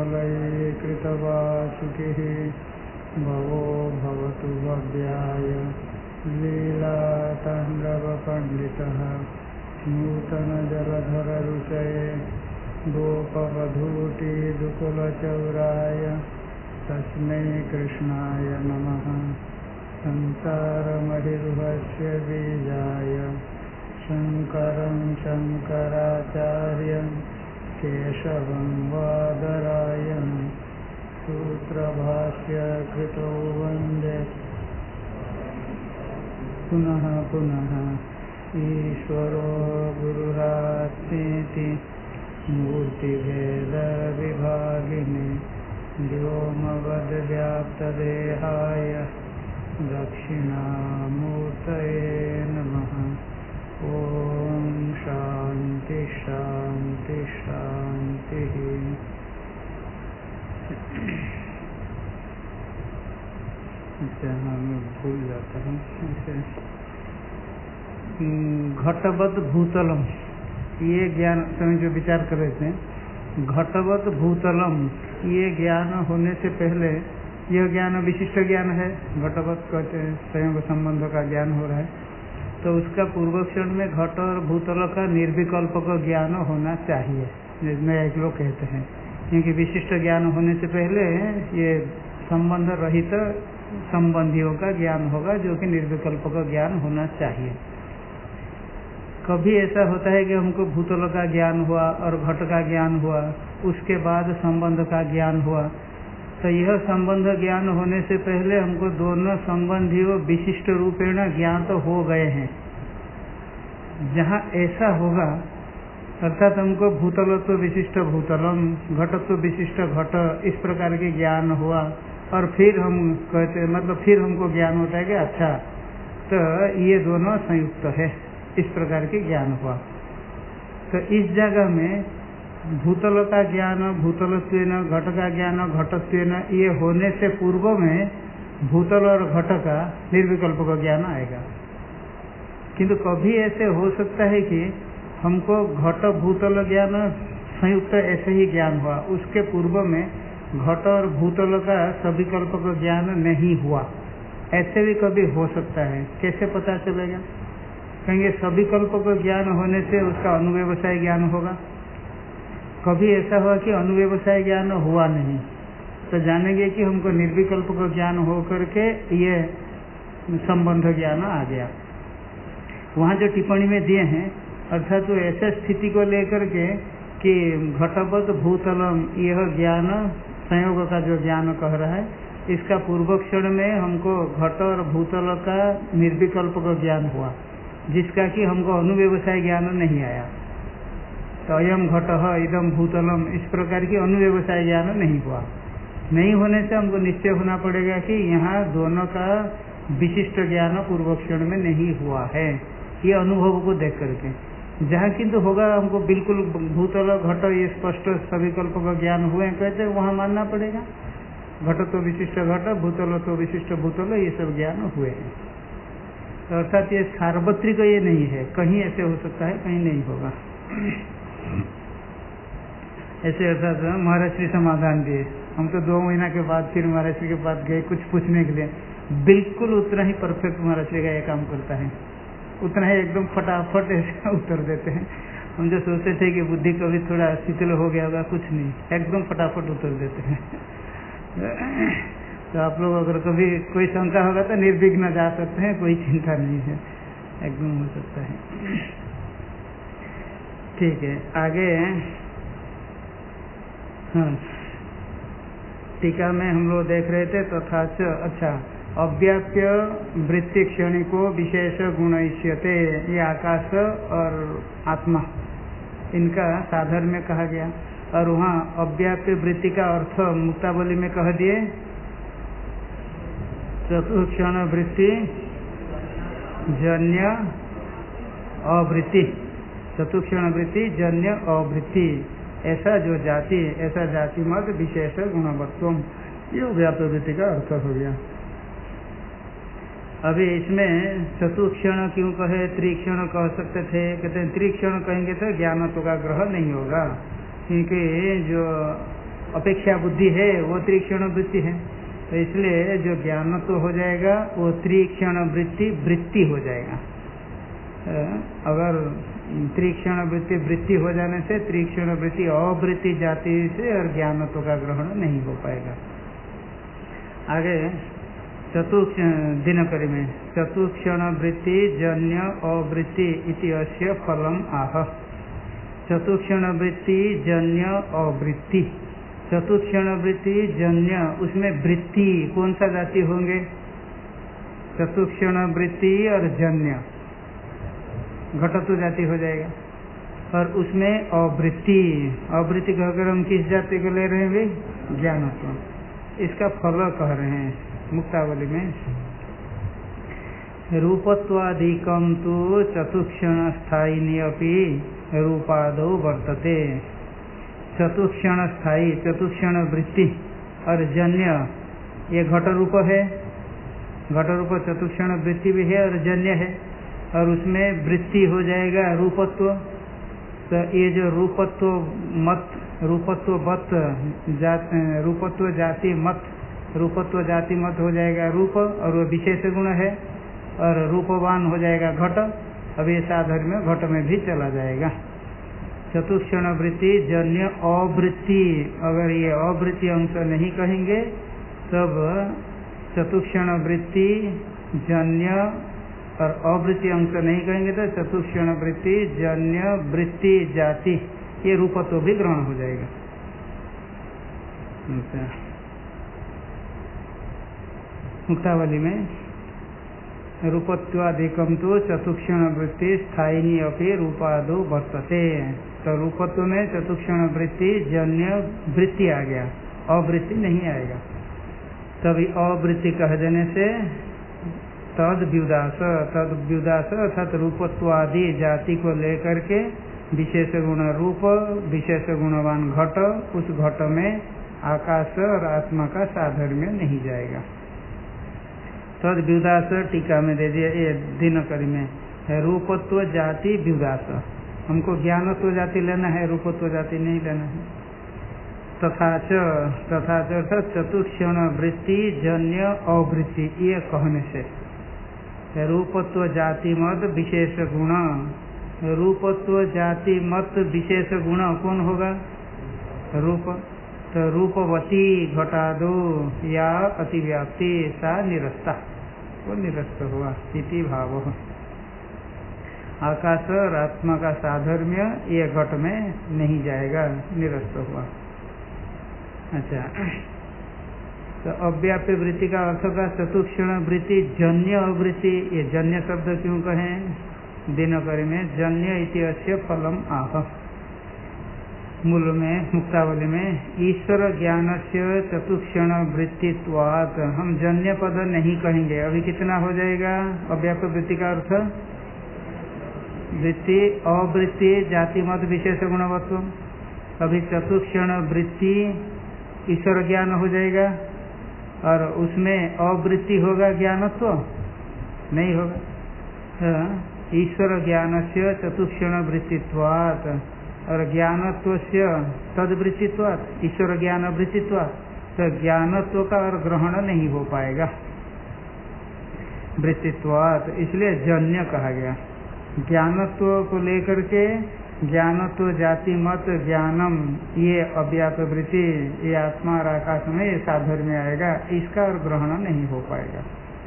कृतवासुकिः भवो भवतु भव्याय लीलाताण्डवपण्डितः नूतनजलधररुचये गोपवधूटिदुकुलचौराय तस्मै कृष्णाय नमः। संसारमहिर्भस्य बीजाय शङ्करं शङ्कराचार्यं केशवं वादरायणं सूत्रभाष्यकृतो वन्दे पुनः पुनः ईश्वरो गुरुरात्मेति मूर्तिभेदविभागिने व्योमवद्व्याप्तदेहाय दक्षिणामूर्तये नमः। ओम शांति शांति शांति। मैं भूल जाता हूँ। घटवत भूतलम, ये ज्ञान समय जो विचार कर रहे थे, घटवत भूतलम ये ज्ञान होने से पहले यह ज्ञान विशिष्ट ज्ञान है। घटवत कहते हैं संयोग संबंध का ज्ञान हो रहा है, तो उसका पूर्व क्षण में घट और भूतल का निर्विकल्प का ज्ञान होना चाहिए, जिसमें एक लोग कहते हैं, क्योंकि विशिष्ट ज्ञान होने से पहले ये संबंध रहित संबंधियों का ज्ञान होगा, जो कि निर्विकल्प का ज्ञान होना चाहिए। कभी ऐसा होता है कि हमको भूतल का ज्ञान हुआ और घट का ज्ञान हुआ, उसके बाद संबंध का ज्ञान हुआ, तो यह संबंध ज्ञान होने से पहले हमको दोनों संबंधियों विशिष्ट रूपेण ज्ञान तो हो गए हैं। जहाँ ऐसा होगा अर्थात हमको भूतलत्व विशिष्ट भूतलम, घटत्व विशिष्ट घट, इस प्रकार के ज्ञान हुआ, और फिर हम कहते मतलब फिर हमको ज्ञान होता है कि अच्छा तो ये दोनों संयुक्त है, इस प्रकार के ज्ञान हुआ। तो इस जगह में भूतल का ज्ञान भूतलत्वेन, घट का ज्ञान घटत्वेन, ये होने से पूर्व में भूतल और घट का निर्विकल्प का ज्ञान आएगा। किंतु कभी ऐसे हो सकता है कि हमको घट भूतल ज्ञान संयुक्त ऐसे ही ज्ञान हुआ, उसके पूर्व में घट और भूतल का सविकल्प का ज्ञान नहीं हुआ, ऐसे भी कभी हो सकता है। कैसे पता चलेगा? कहेंगे सविकल्प का ज्ञान होने से उसका अनुव्यवसाय ज्ञान होगा। कभी ऐसा हुआ कि अनुव्यवसाय ज्ञान हुआ नहीं, तो जानेंगे कि हमको निर्विकल्प का ज्ञान हो करके ये संबंध ज्ञान आ गया। वहाँ जो टिप्पणी में दिए हैं, अर्थात तो ऐसे स्थिति को लेकर के कि घटवत भूतलम यह ज्ञान संयोग का जो ज्ञान कह रहा है, इसका पूर्व क्षण में हमको घट और भूतल का निर्विकल्प का ज्ञान हुआ, जिसका कि हमको अनुव्यवसाय ज्ञान नहीं आया। तो अयम घटः इदम भूतलम, इस प्रकार की अनुव्यवसाय ज्ञान नहीं हुआ। नहीं होने से हमको निश्चय होना पड़ेगा कि यहाँ दोनों का विशिष्ट ज्ञान पूर्व क्षण में नहीं हुआ है, ये अनुभव को देख करके। जहाँ किंतु होगा हमको बिल्कुल भूतल घट ये स्पष्ट सविकल्प का ज्ञान हुए कहते वहाँ मानना पड़ेगा। घट तो विशिष्ट घट, भूतल तो विशिष्ट भूतल, ये सब ज्ञान हुए हैं। तो अर्थात ये सार्वत्रिक ये नहीं है, कहीं ऐसे हो सकता है, कहीं नहीं होगा। ऐसे अर्थात महाराज श्री समाधान दिए, हम तो 2 महीना के बाद फिर महाराज श्री के पास गए कुछ पूछने के लिए, बिल्कुल उतना ही परफेक्ट महाराज श्री का ये काम करता है, उतना ही एकदम फटाफट ऐसा उत्तर देते हैं। हम जो सोचते थे कि बुद्धि कभी थोड़ा शिथिल हो गया होगा, कुछ नहीं, एकदम फटाफट उत्तर देते हैं। तो आप लोग अगर कभी कोई शंका होगा तो निर्विघ्न जा सकते हैं, कोई चिंता नहीं है, एकदम हो सकता है। ठीक है, आगे हाँ, टीका में हम लोग देख रहे थे तथा अच्छा अव्याप्य वृत्ति क्षणिको विशेष गुणयिष्यते, ये आकाश और आत्मा इनका साधन में कहा गया, और वहाँ अव्याप्य वृत्ति का अर्थ मुक्तावली में कह दिए चतुक्षण वृत्ति जन्य अवृत्ति, चतुक्षण वृत्ति जन्य अवृत्ति, ऐसा जो जाति, ऐसा जाति मत विशेष गुणवत्व, ये व्याप्त वृत्ति का अर्थ हो गया। अभी इसमें चतुक्षण क्यों कहे, त्रिक्षण कह सकते थे, कहते हैं त्रिक्षण कहेंगे तो ज्ञानत्व का ग्रह नहीं होगा, क्योंकि जो अपेक्षा बुद्धि है वो त्रिक्षण वृत्ति है। तो इसलिए जो ज्ञान तो हो जाएगा वो त्रिक्षण वृत्ति हो जाएगा। अगर त्रिक्षण वृत्ति हो जाने से त्रिक्षण वृत्ति अवृत्ति जाति से और ज्ञानत्व का ग्रहण नहीं हो पाएगा। आगे दिनकरी में चतुक्षण वृत्ति जन्य अवृत्ति इति अस्य फलम आह। चतुक्षण वृत्ति जन्य अवृत्ति, चतुक्षण वृत्ति जन्य, उसमें वृत्ति कौन सा जाति होंगे? चतुक्षण वृत्ति और जन्य घटत्व जाति हो जाएगा। और उसमें अवृत्ति, अवृत्ति कहकर हम किस जाति को ले रहे हैं? ज्ञानत्व। इसका फल कह रहे हैं मुक्तावली में, रूपत्वादिकम तो चतुक्षण स्थायिनी अपि रूपादो वर्तते। चतुक्षण स्थायी, चतुक्षण वृत्ति और जन्य ये घट रूप है, घट रूप चतुक्षण वृत्ति भी है और जन्य है, और उसमें वृत्ति हो जाएगा रूपत्व। तो ये जो रूपत्व मत, रूपत्व जाति मत हो जाएगा रूप, और वो विशेष गुण है, और रूपवान हो जाएगा घट। अब ये साधर्म्य घट में भी चला जाएगा। चतुक्षण वृत्ति जन्य अवृत्ति, अगर ये अवृत्ति अंश नहीं कहेंगे तब चतुक्षण वृत्ति जन्य और अवृत्ति अंश नहीं कहेंगे तो चतुक्षण वृत्ति जन्य वृत्ति जाति ये रूपत्व भी ग्रहण हो जाएगा। मुक्तावली में रूपत्वादिकम तो चतुक्षण वृत्ति स्थायिनी अपि रूपादो वर्तते। तो रूपत्व में चतुक्षण वृत्ति जन्य वृत्ति आ गया, अवृत्ति नहीं आएगा। तभी अवृत्ति कह देने से तद व्युदास अर्थात रूपत्वादि जाति को लेकर के विशेष गुण रूप, विशेष गुणवान घट, उस घट में आकाश और आत्मा का साधर्म्य नहीं जाएगा। तद व्युदास टीका में दे दिया, ये दिनकरी में है रूपत्व जाति व्युदास। हमको ज्ञानत्व जाति लेना है, रूपत्व जाति नहीं लेना है। तथाच अर्थात चतुक्षण वृत्ति जन्य अवृत्ति ये कहने से रूपत्व जाति मत विशेष गुण, रूपत्व जाति मत विशेष गुण कौन होगा? रूप। तो रूपवती घटादो या अतिव्याप्ति सा निरस्ता, वो निरस्त हुआ इति भाव। आकाश और आत्मा का साधर्म्य ये घट में नहीं जाएगा, निरस्त हुआ। अच्छा, तो अव्याप्य वृत्ति का अर्थ का चतुक्षण वृत्ति जन्य अवृत्ति, ये जन्य शब्द क्यों कहें? दिनकरी में जन्य इति अस्य फलम आह। मूल में मुक्तावली में ईश्वर ज्ञान से चतुक्षण वृत्तित्वात्, हम जन्य पद नहीं कहेंगे। अभी कितना हो जाएगा अव्याप्य वृत्ति का अर्थ? वृत्ति अवृत्ति जाति मत विशेष गुणवत्व। अभी चतुक्षण वृत्ति ईश्वर ज्ञान हो जाएगा, और उसमें अवृत्ति होगा ज्ञानत्व नहीं होगा। ईश्वर ज्ञान से चतुक्षण वृत्तित्वात् और ज्ञानत्व से तद्वृत्तित्वात्, ईश्वर ज्ञान वृत्तित्वात्, तो ज्ञानत्व का और ग्रहण नहीं हो पाएगा वृत्तित्वात्, इसलिए जन्य कहा गया। ज्ञानत्व को लेकर के ज्ञानत्व जाति मत ज्ञानम ये अव्याप्त वृत्ति ये आत्मा और आकाश में ये साधर्म्य आएगा, इसका और ग्रहण नहीं हो पाएगा।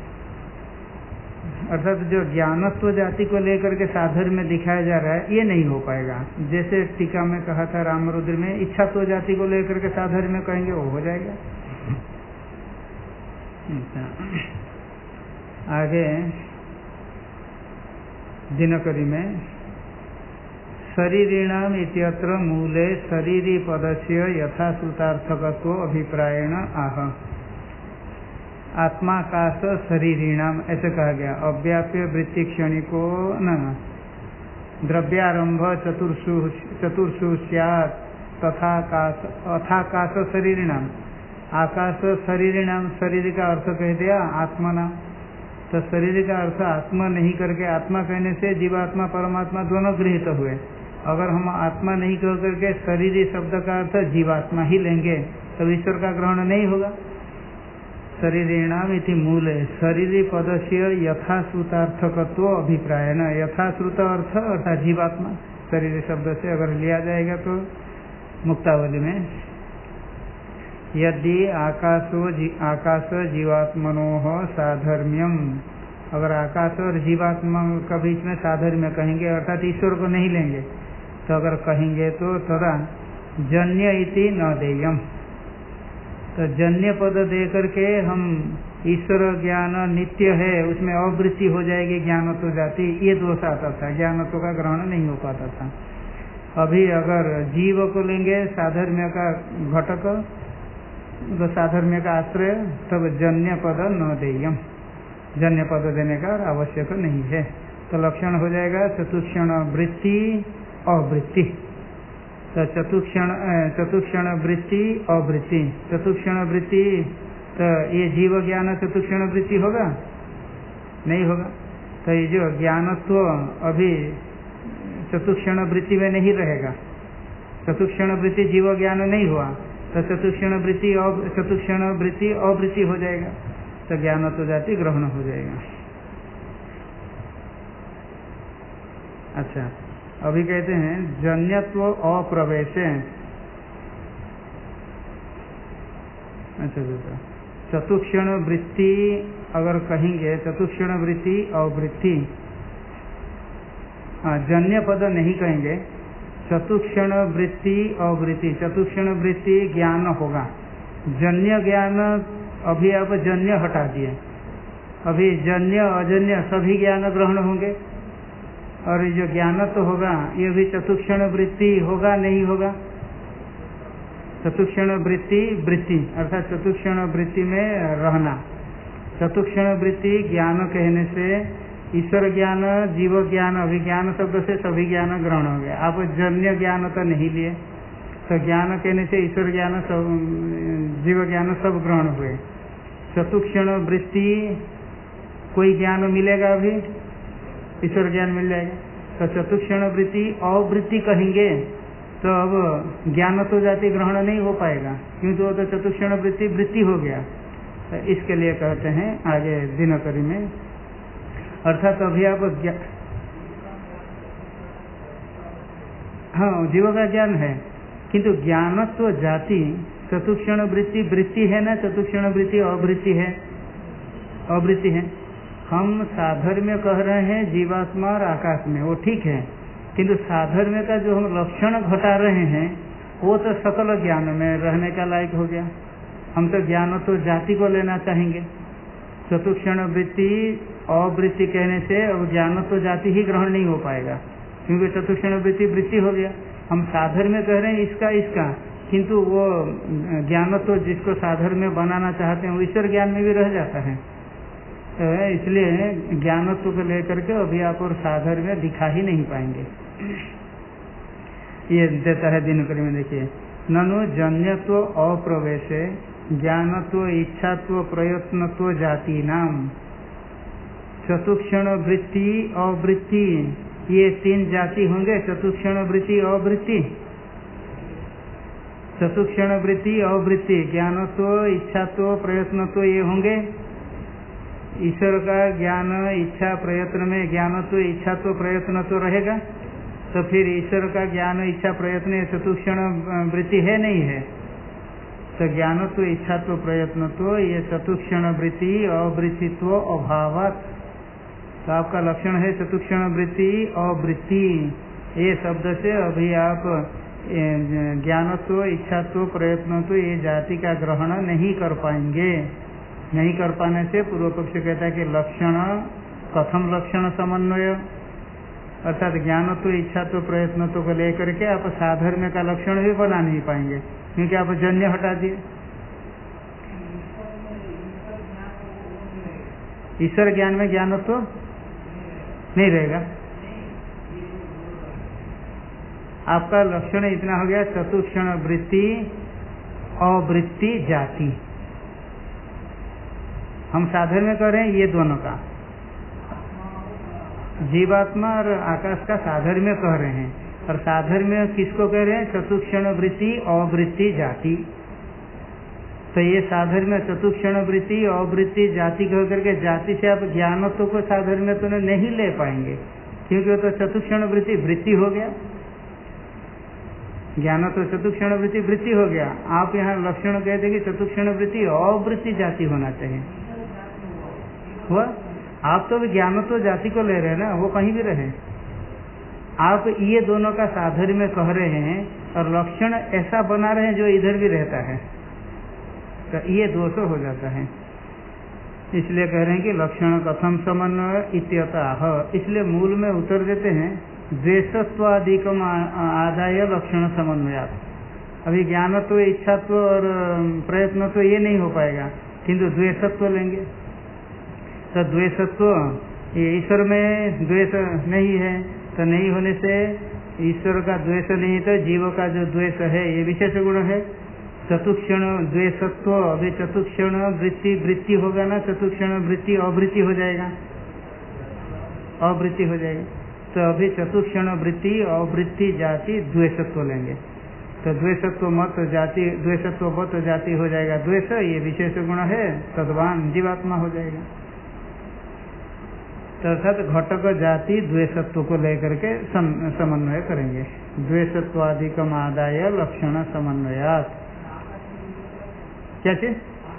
अर्थात जो ज्ञानत्व जाति को लेकर के साधर्म्य दिखाया जा रहा है ये नहीं हो पाएगा। जैसे टीका में कहा था रामरुद्र में इच्छात्व जाति को लेकर के साधर्म्य कहेंगे वो हो जाएगा। आगे दिनकरी में शरीरिणाम इत्यत्र मूले शरीरी पदस्य यथाश्रुतार्थकत्व अभिप्रायेण आह। आत्माकाश शरीरिणाम ऐसे कहा गया। अव्याप्य वृत्ति क्षणिको न द्रव्यारंभ चतुर्षु स्यात् तथाकाश अथाकाश शरीरिणाम। आकाश शरीरिणाम, शरीर का अर्थ कह दिया आत्मना, तो शरीर का अर्थ आत्मा नहीं करके आत्मा कहने से जीवात्मा परमात्मा दोनों गृहीत हुए। अगर हम आत्मा नहीं कह करके शरीरी शब्द का अर्थ जीवात्मा ही लेंगे तब ईश्वर का ग्रहण नहीं होगा। शरीरेणाम इति मूल है। शरीर पदस्य यथाश्रुतार्थकत्व अभिप्राय न, यथाश्रुत अर्थ अर्थात जीवात्मा शरीर शब्द से अगर लिया जाएगा तो मुक्तावली में यदि आकाश जीवात्मनो साधर्म्यम, अगर आकाश और जीवात्मा का बीच में साधर्म्य कहेंगे अर्थात ईश्वर को नहीं लेंगे, तो अगर कहेंगे तो तदा जन्य इति न देयम, तो जन्य पद दे करके हम ईश्वर ज्ञान नित्य है उसमें अवृत्ति हो जाएगी ज्ञानत्व जाति, ये दोष आता था, ज्ञानत्व का ग्रहण नहीं हो पाता था। अभी अगर जीव को लेंगे साधर्म्य का घटक, तो साधर्म्य का आश्रय, तब जन्य पद न देयम, जन्य पद देने का आवश्यक नहीं है। तो लक्षण हो जाएगा चतुक्षण वृत्ति अवृत्ति। तो चतुक्षण वृत्ति अवृत्ति, चतुक्षण वृत्ति, तो ये जीव ज्ञान चतुक्षण वृत्ति होगा नहीं होगा। तो ये जो ज्ञानत्व अभी चतुक्षण वृत्ति में नहीं रहेगा, चतुक्षण वृत्ति जीव ज्ञान नहीं हुआ तो चतुक्षण वृत्ति अवृत्ति हो जाएगा, तो ज्ञानत्व जाति ग्रहण हो जाएगा। अच्छा, अभी कहते हैं जन्यत्व अप्रवेश। अच्छा, चतुक्षण वृत्ति अगर कहेंगे चतुक्षण वृत्ति अवृत्ति, जन्य पद नहीं कहेंगे, चतुक्षण वृत्ति अवृत्ति, चतुक्षण वृत्ति ज्ञान होगा, जन्य ज्ञान अभी आप जन्य हटा दिए, अभी जन्य अजन्य सभी ज्ञान ग्रहण होंगे, और जो ज्ञान तो होगा ये भी चतुक्षण वृत्ति होगा नहीं होगा। चतुक्षण वृत्ति वृत्ति अर्थात चतुक्षण वृत्ति में रहना, चतुक्षण वृत्ति ज्ञान कहने से ईश्वर ज्ञान जीव ज्ञान अभिज्ञान शब्द से सभी ज्ञान ग्रहण हो गया। आप जन्य ज्ञान तो नहीं लिए, तो ज्ञान कहने से ईश्वर ज्ञान सब जीव ज्ञान सब ग्रहण हुए। चतुक्षण वृत्ति कोई ज्ञान मिलेगा, अभी ईश्वर ज्ञान मिल जाएगा। तो चतुक्षण वृत्ति अवृत्ति कहेंगे तो अब ज्ञान तो जाति ग्रहण नहीं हो पाएगा, क्योंकि वो तो चतुक्षण वृत्ति वृत्ति हो गया। तो इसके लिए कहते हैं आगे दिनकरी में, अर्थात अभी आप हाँ जीव का ज्ञान है, किंतु ज्ञानत्व जाति चतुक्षण वृत्ति वृत्ति है ना, चतुक्षण वृत्ति अवृत्ति है, अवृत्ति है। हम साधर्म्य कह रहे हैं जीवात्मा और आकाश में, वो ठीक है, किंतु साधर्म्य का जो हम लक्षण घटा रहे हैं वो तो सकल ज्ञान में रहने का लायक हो गया। हम तो ज्ञान तो जाति को लेना चाहेंगे। चतुक्षण वृत्ति अवृत्ति कहने से अब ज्ञान तो जाति ही ग्रहण नहीं हो पाएगा, क्योंकि चतुक्षण वृत्ति वृत्ति हो गया। हम साधर्म्य कह रहे हैं इसका, किंतु वो ज्ञान तो जिसको साधर्म्य बनाना चाहते हैं वो ईश्वर ज्ञान में भी रह जाता है। इसलिए ज्ञानत्व को लेकर के अभी आप और साधर्म्य दिखा ही नहीं पाएंगे। ये देता है दिनकरी में, देखिए ननु जन्यत्व अप्रवेशे ज्ञानत्व इच्छात्व प्रयत्नत्व जाति नाम चतुक्षण वृत्ति अवृत्ति, ये तीन जाति होंगे। चतुक्षण वृत्ति अवृत्ति, चतुक्षण वृत्ति अवृत्ति, ज्ञानत्व इच्छात्व प्रयत्नत्व ये होंगे। ईश्वर का ज्ञान इच्छा प्रयत्न में ज्ञानत्व इच्छात्व प्रयत्नत्व रहेगा, तो फिर ईश्वर का ज्ञान इच्छा प्रयत्न चतुक्षण वृत्ति है नहीं है, तो ज्ञानत्व इच्छात्व प्रयत्नत्व ये चतुक्षण वृत्ति अवृत्तित्व अभावत, तो आपका लक्षण है चतुक्षण वृत्ति अवृत्ति। ये शब्द से अभी आप ज्ञानत्व इच्छात्व प्रयत्नत्व ये जाति का ग्रहण नहीं कर पाएंगे। नहीं कर पाने से पूर्व पक्ष कहता है कि लक्षण कथम लक्षण समन्वय, अर्थात ज्ञानत्व इच्छात्व प्रयत्नत्व को लेकर के आप साधर्म्य का लक्षण भी बना नहीं पाएंगे, क्योंकि आप जन्य हटा दिए। ईश्वर ज्ञान में ज्ञानत्व नहीं रहेगा। आपका लक्षण इतना हो गया चतुक्षण वृत्ति अवृत्ति जाति। हम साधर्म्य कर रहे हैं ये दोनों का, जीवात्मा और आकाश का साधर्म्य कह रहे हैं, और साधर्म्य किसको कह रहे हैं? चतुक्षण वृत्ति अवृत्ति जाति। तो ये साधर्म्य चतुक्षण वृत्ति अवृत्ति जाति कह करके जाति से आप ज्ञानत्व को साधर्म्य तो नहीं ले पाएंगे, क्योंकि वो तो चतुक्षण वृत्ति वृत्ति हो गया, ज्ञान तो चतुक्षण वृत्ति वृत्ति हो गया। आप यहाँ लक्षण कहते कि चतुक्षण वृत्ति अवृत्ति जाति होना चाहिए, हुआ? आप तो ज्ञान तो जाति को ले रहे हैं ना, वो कहीं भी रहे, आप ये दोनों का साधर्म्य कह रहे हैं और लक्षण ऐसा बना रहे हैं जो इधर भी रहता है, तो ये दोष हो जाता है। इसलिए कह रहे हैं कि लक्षण कथम समन्वय इत्यतः, इसलिए मूल में उत्तर देते हैं द्वेषत्वादिकम आदाय लक्षण समन्वयात्। अभी ज्ञानत्व इच्छात्व और प्रयत्न तो ये नहीं हो पाएगा, किंतु द्वेषत्व लेंगे तो द्वेषत्व ये ईश्वर में द्वेष नहीं है, तो नहीं होने से ईश्वर का द्वेष नहीं, तो जीव का जो द्वेष है ये विशेष गुण है। चतुक्षण द्वेषत्व, अभी चतुक्षण वृत्ति वृत्ति होगा ना, चतुक्षण वृत्ति अवृत्ति हो जाएगा, अवृत्ति हो जाएगी। तो अभी चतुक्षण वृत्ति अवृत्ति जाति द्वेषत्व लेंगे, तो द्वेषत्व मत जाति, द्वेषत्व मत जाति हो जाएगा द्वेष, ये विशेष गुण है, तद्वान जीवात्मा हो जाएगा। तो अर्थात घटक जाति द्वेषत्व को लेकर के समन्वय करेंगे। द्वेषत्वादिकम आदाय लक्षण समन्वयात्। क्या चीज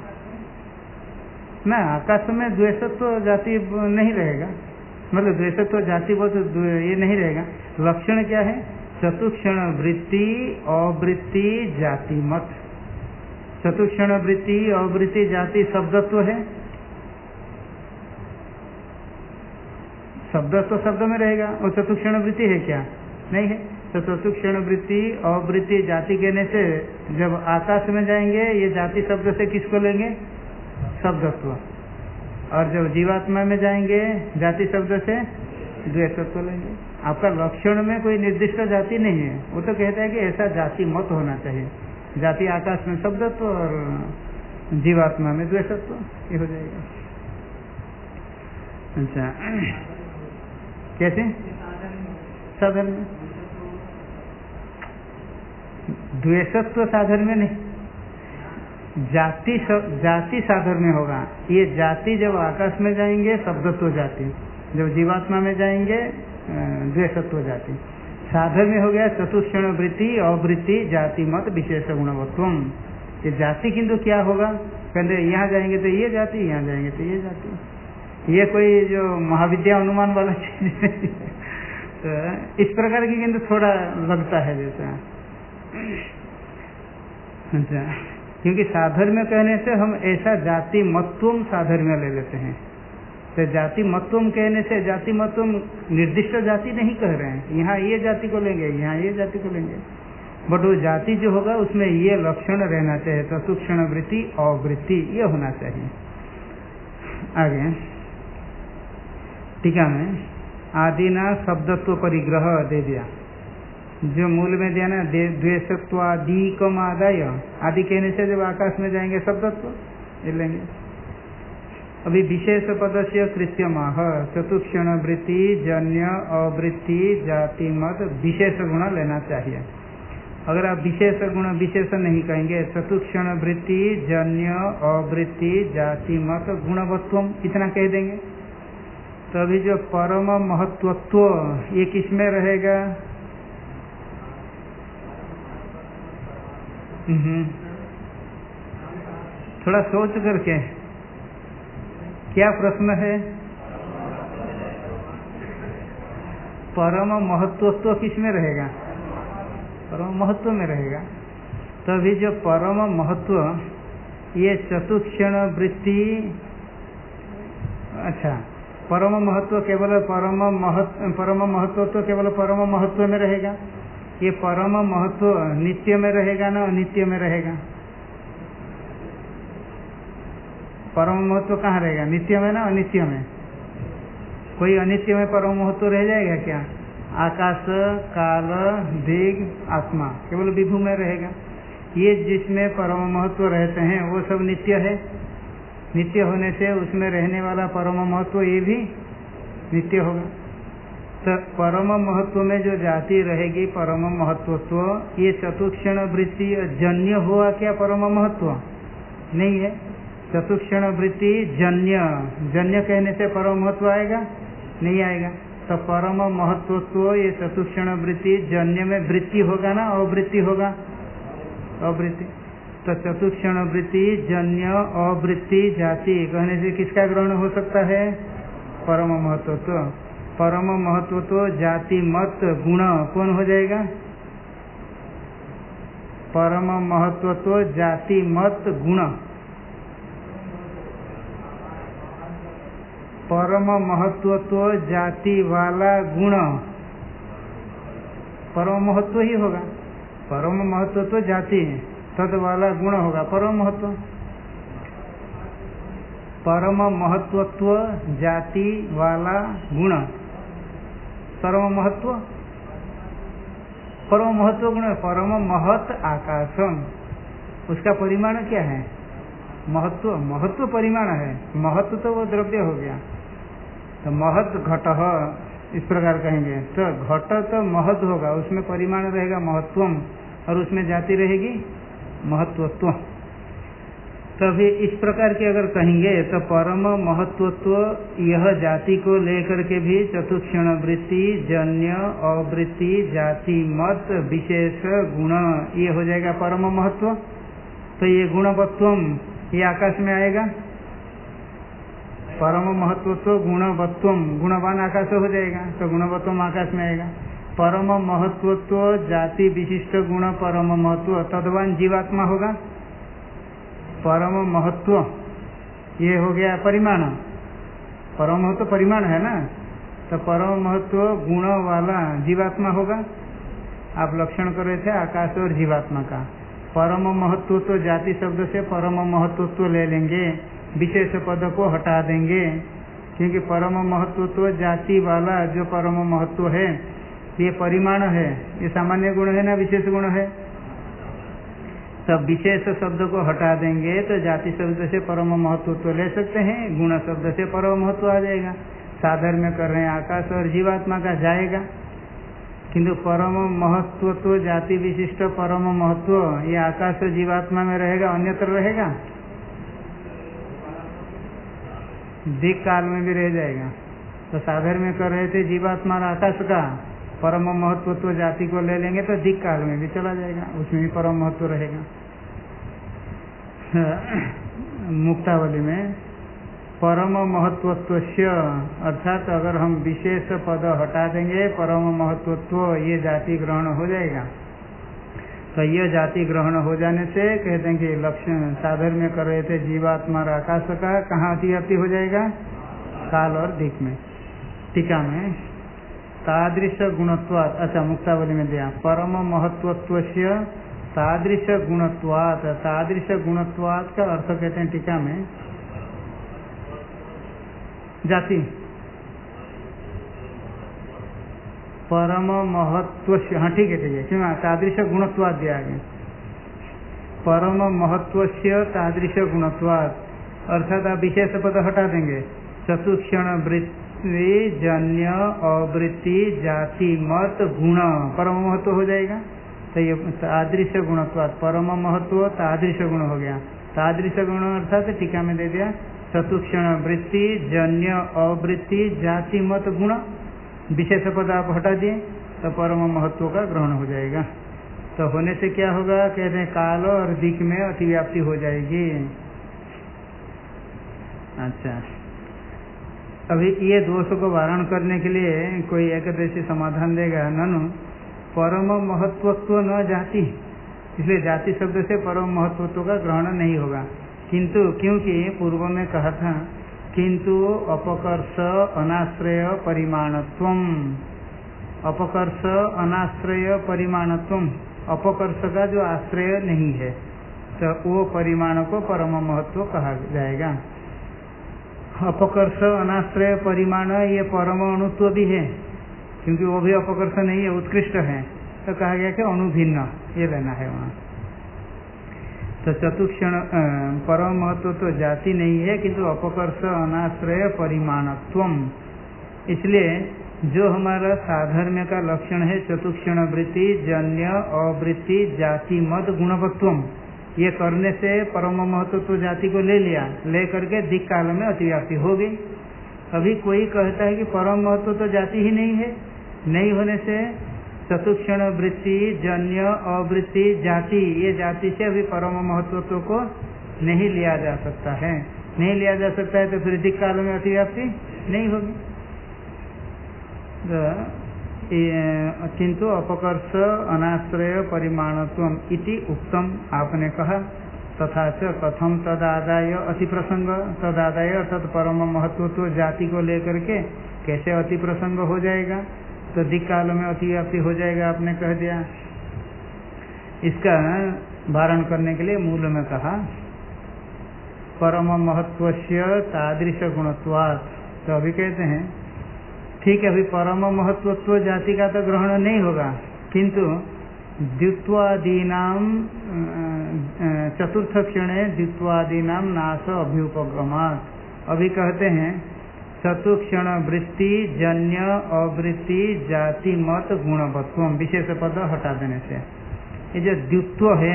ना, आकाश में द्वेषत्व जाति नहीं रहेगा, मतलब द्वेषत्व जाति बहुत ये नहीं रहेगा। लक्षण क्या है? चतुक्षण वृत्ति अवृत्ति जाति मत। चतुक्षण वृत्ति अवृत्ति जाति शब्दत्व है, शब्द तो शब्द में रहेगा, और चतुक्षण वृत्ति है क्या? नहीं है। तो चतुक्षण वृत्ति अवृत्ति जाति कहने से जब आकाश में जाएंगे ये जाति शब्द से किसको लेंगे? शब्दत्व। और जब जीवात्मा में जाएंगे जाति शब्द से द्वेषत्व लेंगे। आपका लक्षण में कोई निर्दिष्ट जाति नहीं है, वो तो कहता है कि ऐसा जाति मत होना चाहिए। जाति आकाश में शब्दत्व और जीवात्मा में द्वेषत्व, ये हो जाएगा। अच्छा, कैसे? साधन में द्वेषत्व साधन में नहीं, जाति साधन में होगा। ये जाति जब आकाश में जाएंगे शब्दत्व जाति, जब जीवात्मा में जाएंगे द्वेषत्व जाति। साधन में हो गया चतुक्षण वृत्ति अवृत्ति जाति मत विशेष गुणवत्वम। ये जाति किंतु क्या होगा? कहते यहाँ जाएंगे तो ये जाति, यहाँ जाएंगे तो ये जाति। ये कोई जो महाविद्या अनुमान वाला चीज तो इस प्रकार की किंतु थोड़ा लगता है जैसा। अच्छा, क्योंकि साधर्म्य कहने से हम ऐसा जाति मत्वम साधर्म्य ले लेते हैं। तो जाति मत्वम कहने से जाति मत्वम निर्दिष्ट जाति नहीं कह रहे हैं, यहाँ ये जाति को लेंगे, यहाँ ये जाति को लेंगे, बट वो जाति जो होगा उसमें ये लक्षण रहना चाहिए, चतुक्षण वृत्ति अवृत्ति ये होना चाहिए। आगे टीका में आदिना शब्दत्व परिग्रह दे दिया, जो मूल में दिया ना द्वेषत्वादिकम आदाय, आदि कहने से जब आकाश में जाएंगे शब्दत्व ये लेंगे। अभी विशेष पदस्य कृत्यमाह चतुक्षण वृत्ति जन्य अवृत्ति जाति मत विशेष गुण लेना चाहिए। अगर आप विशेष गुण विशेष नहीं कहेंगे, चतुक्षण वृत्ति जन्य अवृत्ति जाति मत गुणवत्वम इतना कह देंगे, तो अभी जो परम महत्वत्व ये किसमें रहेगा? थोड़ा सोच करके, क्या प्रश्न है? परम महत्वत्व किसमें रहेगा? परम महत्व में रहेगा। तो अभी जो परम महत्व ये चतुक्षण वृत्ति, अच्छा परम महत्व केवल परम महत्व तो केवल परम महत्व में रहेगा। ये परम महत्व नित्य में रहेगा ना अनित्य में रहेगा? परम महत्व कहाँ रहेगा? नित्य में ना अनित्य में? कोई अनित्य में परम महत्व रह जाएगा क्या? आकाश काल दिग आत्मा केवल विभू में रहेगा। ये जिसमें परम महत्व रहते हैं वो सब नित्य है, नित्य होने से उसमें रहने वाला परम महत्व ये भी नित्य होगा। तो परम महत्व में जो जाति रहेगी परम महत्वत्व, ये चतुक्षण वृत्ति जन्य हुआ क्या परम महत्व? नहीं है। चतुक्षण वृत्ति जन्य, जन्य कहने से परम महत्व आएगा? नहीं आएगा। तो परम महत्वत्व ये चतुक्षण वृत्ति जन्य में वृत्ति होगा ना अवृत्ति होगा? अवृत्ति। तो चतुक्षण वृत्ति जन्य अवृत्ति जाति कहने से किसका ग्रहण हो सकता है? परम महत्वत्व। परम महत्वत्व जाति मत गुण कौन हो जाएगा? परम महत्वत्व जाति मत गुण। परम महत्वत्व जाति वाला गुण परम महत्व ही होगा। परम महत्वत्व जाति तद वाला गुण होगा परम महत्व। परम महत्वत्व जाति वाला गुण परम महत्व। परम महत्व गुण परम महत आकाशम, उसका परिमाण क्या है? महत्व। महत्व परिमाण है, महत्व तो वो द्रव्य हो गया। तो महत घट इस प्रकार कहेंगे। तो घट तो महत होगा, उसमें परिमाण रहेगा महत्वम और उसमें जाति रहेगी महत्वत्व। तभी इस प्रकार के अगर कहेंगे तो परम महत्वत्व यह जाति को लेकर के भी चतुक्षण वृत्ति जन्य अवृत्ति जाति मत विशेष गुण ये हो जाएगा परम महत्व। तो ये गुणवत्वम ये आकाश में आएगा। परम महत्वत्व गुणवत्वम, गुणवान आकाश हो जाएगा तो गुणवत्वम आकाश में आएगा। परम महत्वत्व जाति विशिष्ट गुण परम महत्व तद्वान जीवात्मा होगा। परम महत्व ये हो गया परिमाण। परम महत्व परिमाण है ना, तो परम महत्व गुण वाला जीवात्मा होगा। आप लक्षण कर रहे थे आकाश और जीवात्मा का। परम महत्व तो जाति शब्द से परम महत्वत्व ले लेंगे, विशेष पद को हटा देंगे, क्योंकि परम महत्वत्व जाति वाला जो परम महत्व है ये परिमाण है, ये सामान्य गुण है ना विशेष गुण है। तब विशेष शब्द को हटा देंगे तो जाति शब्द से परम महत्वत्व ले सकते हैं, गुण शब्द से परम महत्व आ जाएगा। साधर्म में कर रहे हैं आकाश और जीवात्मा का जाएगा, किंतु परम महत्वत्व जाति विशिष्ट परम महत्व ये आकाश और जीवात्मा में रहेगा, अन्यत्र रहेगा? दिक काल में भी रह जाएगा। तो साधर्म में कर रहे थे जीवात्मा और आकाश का परम महत्वत्व जाति को ले लेंगे तो दिक काल में भी चला जाएगा, उसमें भी परम महत्व रहेगा। मुक्तावली में परम महत्वत्वस्य अर्थात अगर हम विशेष पद हटा देंगे परम महत्वत्व ये जाति ग्रहण हो जाएगा। तो ये जाति ग्रहण हो जाने से कहते हैं कि लक्षण साधर्म में कर रहे थे जीवात्मा और आकाश का कहाँ अतिव्याप्ति हो जाएगा? काल और दिक में। टीका में तादृश गुणत्वात्, अच्छा मुक्तावली में दिया परम महत्वत्वस्य तादृश गुणत्वात्। तादृश गुणत्वात् का अर्थ कहते हैं टीका में जाति। परम महत्वस्य, हाँ ठीक है क्यों तादृश गुणत्वात् दिया गया। परम महत्वस्य तादृश गुणत्वात् अर्थात आप विशेष पद हटा देंगे। चतुक्षण वृत्ति जन्य अवृत्ति जाति मत गुण परम महत्व हो जाएगा। तो ये तादृश गुणत्वात् परम महत्व तादृश गुण हो गया। तादृश गुण अर्थात टीका में दे दिया चतुक्षण वृत्ति जन्य अवृत्ति जाति मत गुण, विशेष पद आप हटा दिए तो परम महत्व का ग्रहण हो जाएगा। तो होने से क्या होगा? कहते हैं काल और दिक में अतिव्याप्ति हो जाएगी। अच्छा, अभी ये दोष को वारण करने के लिए कोई एकदशी समाधान देगा। ननु परम महत्वत्व न जाति, इसलिए जाति शब्द से परम महत्वत्व का ग्रहण नहीं होगा। किंतु क्योंकि पूर्व में कहा था किंतु अपकर्ष अनाश्रय परिमाणत्वम, अपकर्ष अनाश्रय परिमाणत्वम, अपकर्ष का जो आश्रय नहीं है तो वो परिमाण को परम महत्व कहा जाएगा। अपकर्ष अनाश्रय परिमाण ये परम अणुत्व भी है, क्योंकि वो भी अपकर्ष नहीं है, उत्कृष्ट है, तो कहा गया कि अणुभिन्न ये लेना है वहाँ। तो चतुक्षण परम महत्व तो जाति नहीं है किंतु अपकर्ष अनाश्रय परिमाणत्वम। इसलिए जो हमारा साधर्म्य का लक्षण है चतुक्षण वृत्ति जन्य अवृत्ति जाति मत गुणवत्वम, ये करने से परम महत्व तो जाति को ले लिया, ले करके दिक् काल में अतिव्याप्ति हो गई। अभी कोई कहता है कि परम महत्व तो जाति ही नहीं है, नहीं होने से चतुक्षण वृत्ति जन्य अवृत्ति जाति, ये जाति से अभी परम महत्व को नहीं लिया जा सकता है। नहीं लिया जा सकता है तो फिर दिक् काल में अतिव्याप्ति नहीं होगी। किंतु अपकर्ष अनाश्रय परिमाणत्वम इति उक्तम, आपने कहा। तथा च कथम तदादाय अति प्रसंग, तदादाय अर्थात परम महत्व तो जाति को लेकर के कैसे अति प्रसंग हो जाएगा, तो दिक् काल में अतिव्याप्ति हो जाएगा, आपने कह दिया। इसका वारण करने के लिए मूल में कहा परम महत्वस्य तादृश गुणत्वात्। तो अभी कहते हैं ठीक है, अभी परम महत्वत्व जाति का तो ग्रहण नहीं होगा, किंतु द्वित्वादीनाम चतुर्थ क्षणे द्वित्वादीनाम नाश अभ्युपगमात्। अभी कहते हैं चतुक्षण वृत्ति जन्य अवृत्ति जाति मत गुणवत्व, विशेष पद हटा देने से ये जो द्वित्व है,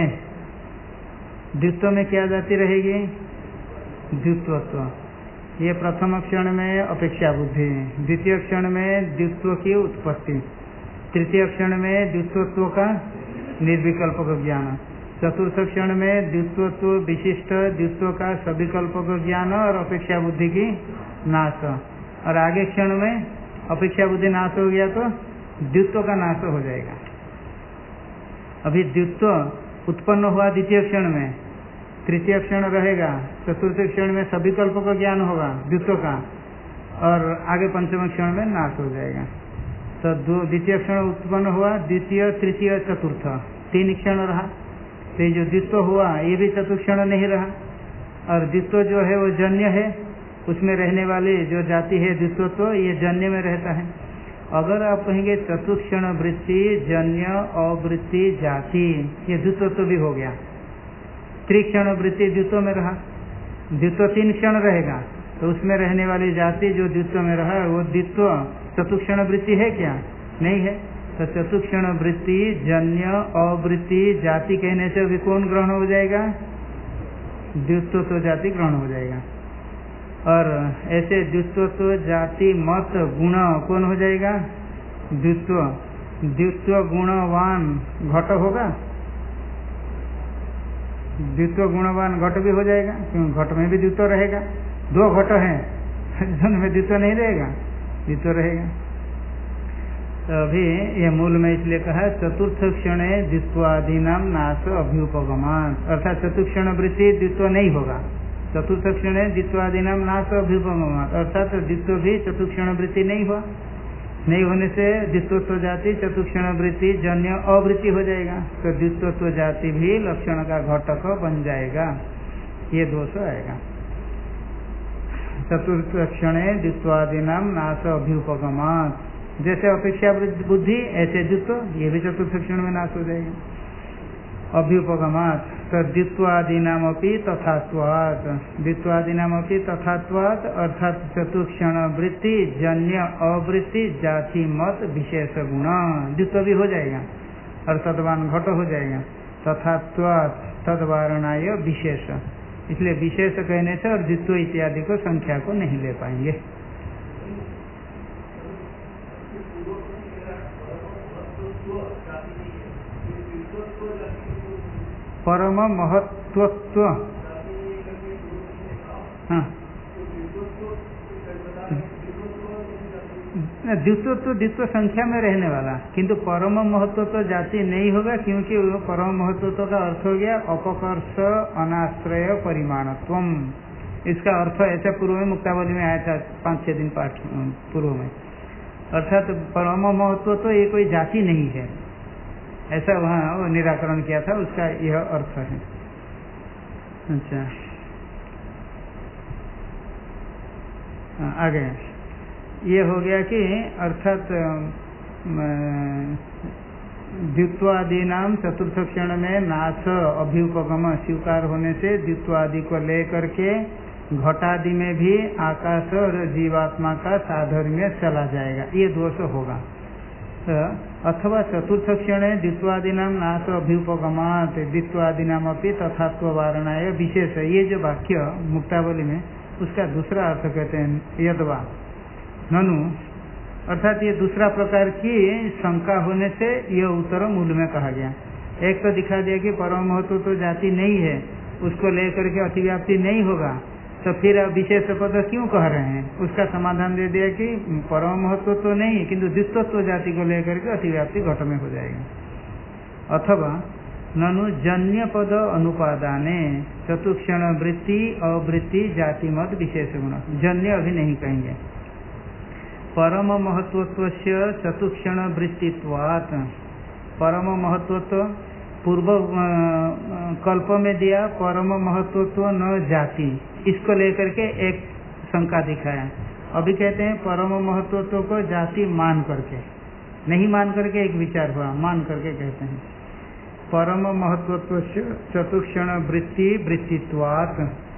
द्वित्व में क्या जाति रहेगी, द्वित्वत्व। ये प्रथम क्षण में अपेक्षा बुद्धि, द्वितीय क्षण में द्वित्व की उत्पत्ति, तृतीय क्षण में द्वित्वत्व का निर्विकल्पक ज्ञान, चतुर्थ क्षण में द्वित्वत्व विशिष्ट द्वित्व का सविकल्पक ज्ञान और अपेक्षा बुद्धि की नाश, और आगे क्षण में अपेक्षा बुद्धि नाश हो गया तो द्वित्व का नाश हो जाएगा। अभी द्वित्व उत्पन्न हुआ द्वितीय क्षण में, तृतीय क्षण रहेगा, चतुर्थ क्षण में सविकल्प का ज्ञान होगा द्वित्व का, और आगे पंचम क्षण में नाश हो जाएगा। तो द्वितीय क्षण उत्पन्न हुआ, द्वितीय तृतीय चतुर्थ 3 क्षण रहा। तो जो द्वित्व हुआ ये भी चतुक्षण नहीं रहा, और द्वित्व जो है वो जन्य है, उसमें रहने वाली जो जाति है द्वित्व ये जन्य में रहता है। अगर आप कहेंगे चतुक्षण वृत्ति जन्य अवृत्ति जाति, ये द्वित्व भी हो गया। त्रिक्षण वृत्ति द्वित्व में रहा, द्वित्व 3 क्षण रहेगा, तो उसमें रहने वाली जाति जो द्वित्व में रहा वो द्वित्व चतुक्षण वृत्ति है क्या, नहीं है। तो चतुक्षण वृत्ति जन्य अवृत्ति जाति कहने से भी कौन ग्रहण हो जाएगा, द्वित्व तो जाति ग्रहण हो जाएगा। और ऐसे द्वित्व तो जाति मत गुण कौन हो जाएगा, द्वित्व। द्वित्व गुणवान घट होगा, द्वित्व गुणवान घट भी हो जाएगा, क्यों घट में भी द्वित्व रहेगा। 2 घट हैं जिनमें द्वित्व नहीं रहेगा, द्वित्व रहेगा। तो अभी ये मूल में इसलिए कहा चतुर्थ क्षणे द्वित्वादीनाम नाश अभ्युपगमान, अर्थात चतुक्षण वृत्ति द्वित्व नहीं होगा, चतुर्थ क्षणे द्वित्वादीनाम नाश अभ्युपगमान, अर्थात द्वित्व भी चतुक्षण वृत्ति नहीं हुआ, नहीं होने से द्वित्वत्व जाति चतुक्षण वृत्ति जन्य अवृत्ति हो जाएगा, तो द्वित्वत्व जाति भी लक्षण का घटक बन जाएगा, ये दोष आएगा। चतुर्थ क्षणे द्वित्वादीनाम नाश अभ्युपगमात्, जैसे अपेक्षा बुद्धि ऐसे द्वित्व ये भी चतुर्थ क्षण में नाश हो जाएगा। अभ्युपगमात् द्वित्वादीनामपि तथात्वात्, द्वित्वादीनामपि तथात्वात् अर्थात चतुक्षण वृत्ति जन्य अवृत्ति जाति मत विशेष गुण, द्वित्व भी हो जाएगा और तद्वान घट हो जाएगा। तथात्वात् तद्वारणाय विशेष, इसलिए विशेष कहने से और द्वित्व इत्यादि को संख्या को नहीं ले पाएंगे। परम महत्वत्व, हाँ द्वित्व संख्या में रहने वाला, किंतु परम महत्व जाति नहीं होगा, क्योंकि परम महत्व का अर्थ हो गया अपकर्ष अनाश्रय परिमाणत्वम। इसका अर्थ ऐसा पूर्व में मुक्तावली में आया था 5-6 दिन पाठ पूर्व में, अर्थात परम महत्व तो ये कोई जाति नहीं है, ऐसा वहाँ वो निराकरण किया था, उसका यह अर्थ है। अच्छा आगे ये हो गया कि अर्थात द्वित्वादीनाम चतुर्थ क्षण में नाश अभ्युपगम स्वीकार होने से द्वित्वादि को लेकर के घटादि में भी आकाश और जीवात्मा का साधर्म्य चला जाएगा, ये दोष होगा। अथवा चतुर्थ क्षण द्वित्वादीना नाश अभ्युपगमात द्वित्वादीना अपनी तथात्व वारणाय विशेष। ये जो वाक्य मुक्तावली में उसका दूसरा अर्थ कहते हैं यदवा ननु, अर्थात ये दूसरा प्रकार की शंका होने से यह उत्तर मूल में कहा गया। एक तो दिखा दिया कि परम महत्व तो जाति नहीं है, उसको लेकर के अतिव्याप्ति नहीं होगा, तो फिर विशेष पद क्यों कह रहे हैं? उसका समाधान दे दिया कि परम महत्व तो नहीं, किंतु द्वित्व जाति को लेकर के अतिव्याप्ति घट में हो जाएगी। अथवा ननु जन्य पद अनुपादाने चतुक्षण वृत्ति अवृत्ति जाति मत विशेष गुण। जन्य अभी नहीं कहेंगे। परम महत्वत्व से चतुक्षण वृत्तित्वात्, परम महत्वत्व पूर्व कल्प में दिया परम महत्वत्व न जाति, इसको लेकर के एक शंका दिखाया। अभी कहते हैं परम महत्वत्व को जाति मान करके, नहीं मान करके एक विचार हुआ, मान करके कहते हैं परम महत्वत्व चतुक्षण वृत्ति वृत्तित्वात्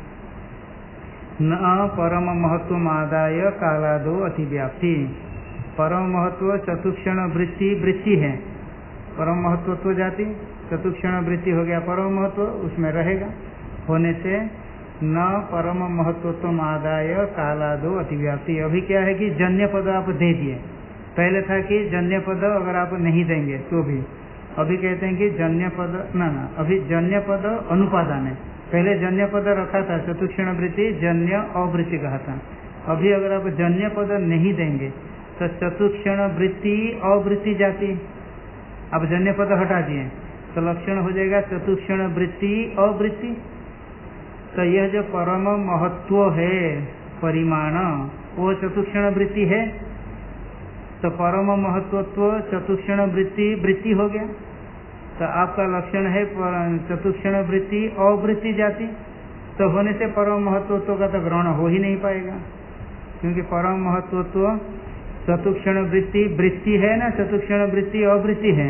न परम महत्व आदाय कालादो अतिव्याप्ति। परम महत्व चतुक्षण वृत्ति वृत्ति है, परम महत्वत्व जाति चतुक्षण वृत्ति हो गया, परम महत्व उसमें रहेगा होने से न परम महत्वत्व आदाय कालादो अतिव्याप्ति। अभी क्या है कि जन्य पद आप दे दिए, पहले था कि जन्य पद अगर आप नहीं देंगे तो भी, अभी कहते हैं कि जन्य पद ना, अभी जन्य पद अनुपादान है। पहले जन्य पद रखा था चतुक्षण वृत्ति जन्य अवृत्ति कहा था, अभी अगर आप जन्य पद नहीं देंगे तो चतुक्षण वृत्ति अवृत्ति जाति, अब जन्य पद हटा दिए तो लक्षण हो जाएगा चतुक्षण वृत्ति अवृत्ति। तो यह जो परम महत्व है परिमाण वो चतुक्षण वृत्ति है, तो परम महत्वत्व चतुक्षण वृत्ति वृत्ति हो गया, तो आपका लक्षण है चतुक्षण वृत्ति अवृत्ति जाति। तो होने से परम महत्वत्व का तो ग्रहण हो ही नहीं पाएगा, क्योंकि परम महत्वत्व चतुक्षण वृत्ति वृत्ति है ना, चतुक्षण वृत्ति अवृत्ति है,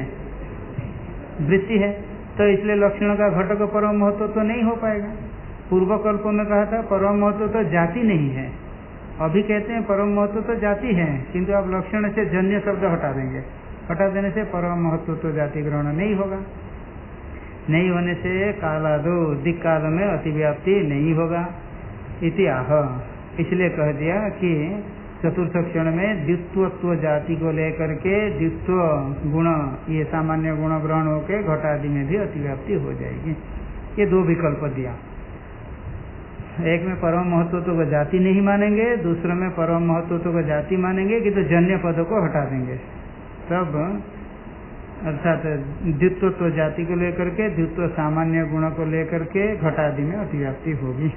वृत्ति है, तो इसलिए लक्षण का घटक परम महत्व तो नहीं हो पाएगा। पूर्व कल्प में कहा था परम महत्व तो जाति नहीं है, अभी कहते हैं परम महत्व तो जाति है, किंतु आप लक्षण से जन्य शब्द हटा देंगे, हटा देने से परम महत्व तो जाति ग्रहण नहीं होगा, नहीं होने से कालादो दिक् काल में अतिव्याप्ति नहीं होगा इति आह। इसलिए कह दिया कि चतुर्थ क्षण में द्वित्व जाति को लेकर के द्वित्व गुण ये सामान्य गुण ग्रहण होकर घटादि में भी अतिव्याप्ति हो जाएगी। ये दो विकल्प दिया, एक में परम महत्व को जाति नहीं मानेंगे, दूसरे में परम महत्व को जाति मानेंगे कि तो जन्य पद को हटा देंगे, तब अर्थात द्वित्व जाति को लेकर के द्वित्व सामान्य गुण को लेकर के घटादि में अतिव्याप्ति होगी।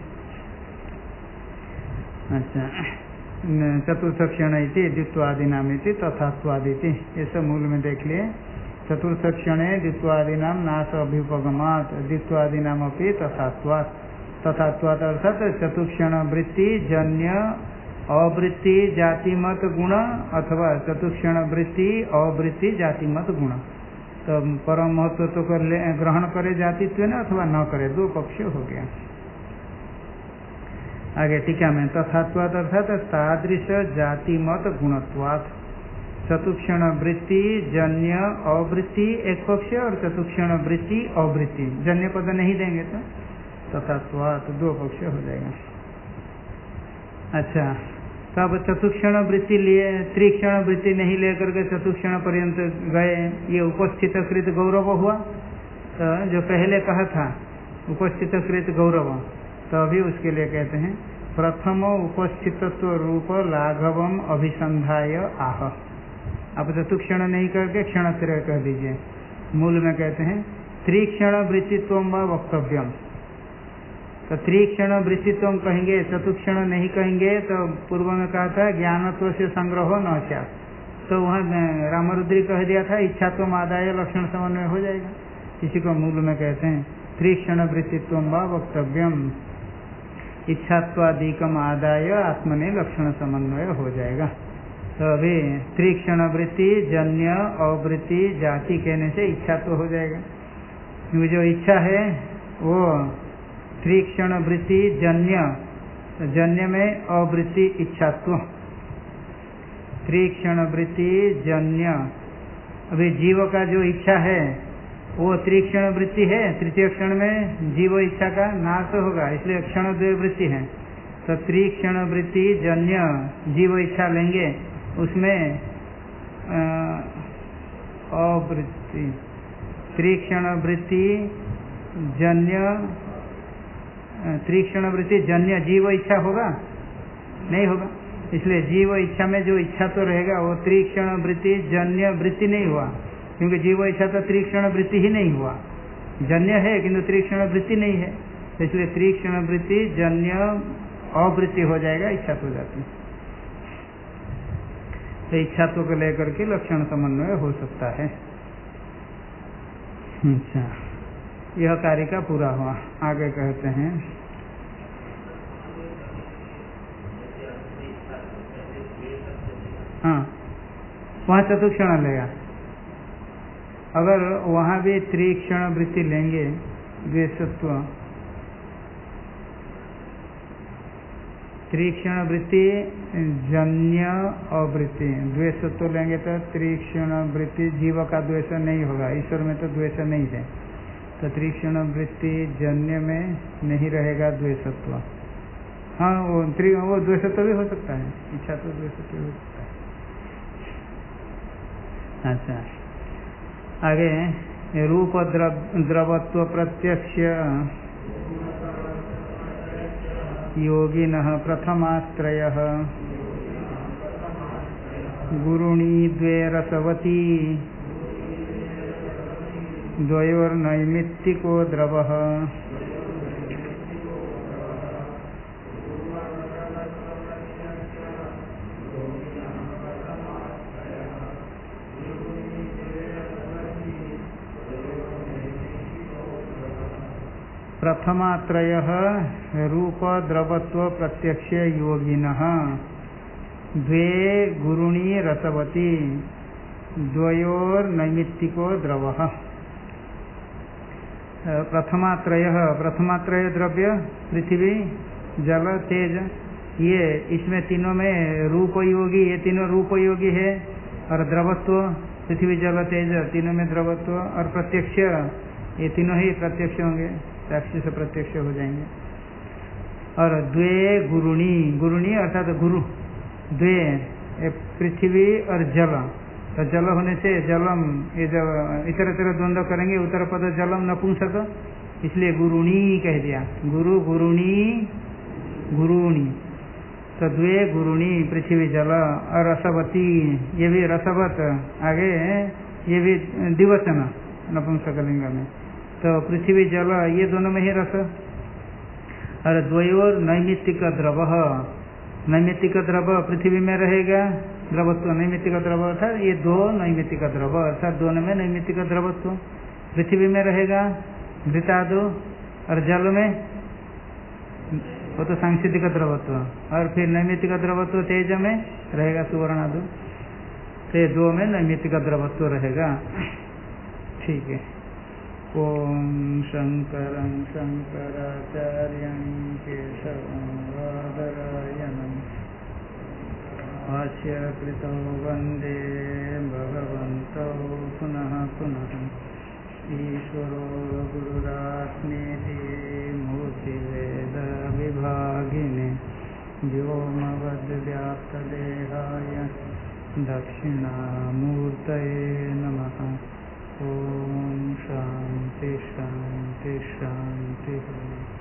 अच्छा, चतुर्थ क्षण इति द्वित्वादीनाम इति तथात्वादिति, ये सब मूल में देख लिए। चतुर्थ क्षणे द्वित्वादीनाम नाश अभ्युपगमात् द्वित्वादीनाम अपि तथात्वात्, तथात्वात् अर्थात चतुक्षण वृत्ति जन्य अवृत्ति जातिमत गुण अथवा चतुक्षण वृत्ति अवृत्ति जातिमत गुण। तो परम महत्व तो ग्रहण करे जातित्व न अथवा न करे, दो पक्ष हो गया। आगे टीका में तथात्वात् अर्थात तादृश जातिमत गुणत्वात्, चतुक्षण वृत्ति जन्य अवृत्ति एक पक्ष और चतुक्षण वृत्ति अवृत्ति, जन्य पद नहीं देंगे तो तथात्वात् दो पक्ष हो जाएगा। अच्छा, तब चतुक्षण वृत्ति लिए त्रिक्षण वृत्ति नहीं लेकर के चतुक्षण पर्यंत गए, ये उपस्थित कृत गौरव हुआ। तो जो पहले कहा था उपस्थित कृत गौरव, तो अभी उसके लिए कहते हैं प्रथम उपस्थितत्व रूप लाघवम अभिसंधाय आह। आप चतुक्षण नहीं करके क्षणत्रय कह दीजिए। मूल में कहते हैं त्रिक्षण वृत्तित्व व वक्तव्यम, तो त्रिक्षण वृत्तित्व कहेंगे, चतुक्षण नहीं कहेंगे। तो पूर्व में कहा था ज्ञानत्व से संग्रह न क्या, तो वहाँ रामरुद्री कह दिया था इच्छात्व आदाय लक्षण समन्वय हो जाएगा, इसी को मूल में कहते हैं त्रिक्षण वृत्तित्व व वक्तव्यम, इच्छात्वादिकम आदाय आत्मने लक्षण समन्वय हो जाएगा। तो अभी त्रिक्षण वृत्ति जन्य अवृत्ति जाति कहने से इच्छात्व हो जाएगा, क्योंकि जो इच्छा है वो त्रिक्षण वृत्ति जन्य, जन्य में अवृत्ति इच्छात्व, त्रिक्षण वृत्ति जन्य अभी जीव का जो इच्छा है वो त्रिक्षण वृत्ति है, तृतीय क्षण में जीव इच्छा का नाश होगा, इसलिए क्षण द्वय वृत्ति है। तो त्रिक्षण वृत्ति जन्य जीव इच्छा लेंगे, उसमें अवृत्ति त्रिक्षण वृत्ति जन्य त्रिक्षण वृत्ति जन्य जीव इच्छा होगा नहीं होगा, इसलिए जीव इच्छा में जो इच्छा तो रहेगा वो त्रिक्षण वृत्ति जन्य वृत्ति नहीं हुआ, क्योंकि जीव इच्छा तो त्रिक्षण वृत्ति ही नहीं हुआ, जन्य है किंतु त्रिक्षण वृत्ति नहीं है, इसलिए त्रिक्षण वृत्ति जन्य अवृत्ति हो जाएगा, इच्छा तो जाती। तो इच्छा तो को लेकर के लक्षण समन्वय हो सकता है। अच्छा, यह कार्य का पूरा हुआ। आगे कहते हैं हाँ, वहाँ चतुक्षण लेगा। अगर वहाँ भी त्रिक्षण वृत्ति लेंगे, द्वेषत्व त्रिक्षण वृत्ति जन्य अवृत्ति, द्वेषत्व लेंगे तो त्रिक्षण वृत्ति जीव का द्वेष नहीं होगा, ईश्वर में तो द्वेष नहीं है, तो त्रिक्षण वृत्ति जन्य में नहीं रहेगा द्वेषत्व। हाँ, वो द्वेषत्व भी हो सकता है, इच्छा तो द्वेषत्व हो सकता है। अच्छा, आगे रूप द्रवत्व प्रत्यक्ष योगिनः प्रथमाश्रयः गुरुणी द्वे रसवती द्वयोर्नैमित्तिको द्रवः प्रथमात्रयः रूप द्रवत्व प्रत्यक्ष योगिनः द्वे गुरुणी रसवती द्वयोर्नैमित्तिको द्रवः। प्रथमात्रय द्रव्य पृथ्वी जल तेज, ये इसमें तीनों में रूप योगी, ये तीनों रूप योगी है, और द्रवत्व पृथ्वी जल तेज तीनों में द्रवत्व, और प्रत्यक्ष ये तीनों ही प्रत्यक्ष होंगे, साक्षी से प्रत्यक्ष हो जाएंगे। और द्वे गुरुणी, गुरुणी अर्थात गुरु, द्वे पृथ्वी और जल, तो जल होने से जलम, ये जब इतर इतर द्वंद्व करेंगे उत्तर पद जलम नपुंसक, इसलिए गुरुणी कह दिया, गुरु गुरुणी गुरुणी, तो द्वे गुरुणी पृथ्वी जल, और रसवती ये भी रसवत, आगे ये भी द्विवचन नपुंसक लिंग में, तो पृथ्वी जल ये दोनों में ही रस। और द्वयोर नैमित्तिक द्रव, नैमित्तिक द्रव पृथ्वी में रहेगा, द्रवत्व नैमित्तिक द्रव अर्थात ये दो नैमित्तिक द्रव, अर्थात दोनों में नैमित्तिक द्रवत्व, पृथ्वी में रहेगा घृतादु, और जल में वो तो सांसिधिक द्रवत्व, और फिर नैमित्तिक द्रवत्व तेज में रहेगा सुवर्णादु, तो दो में नैमित्तिक द्रवत्व रहेगा। ठीक है। ओम शंकरं शंकराचार्यं केशवं बादरायणं भाष्य कृतो वंदे भगवन्तौ पुनः पुनः। ईश्वरो गुरुरात्मेति मूर्तिभेद विभागिने व्योमवद्व्याप्तदेहाय दक्षिणामूर्तये नमः। ओम शांति शांति शांति।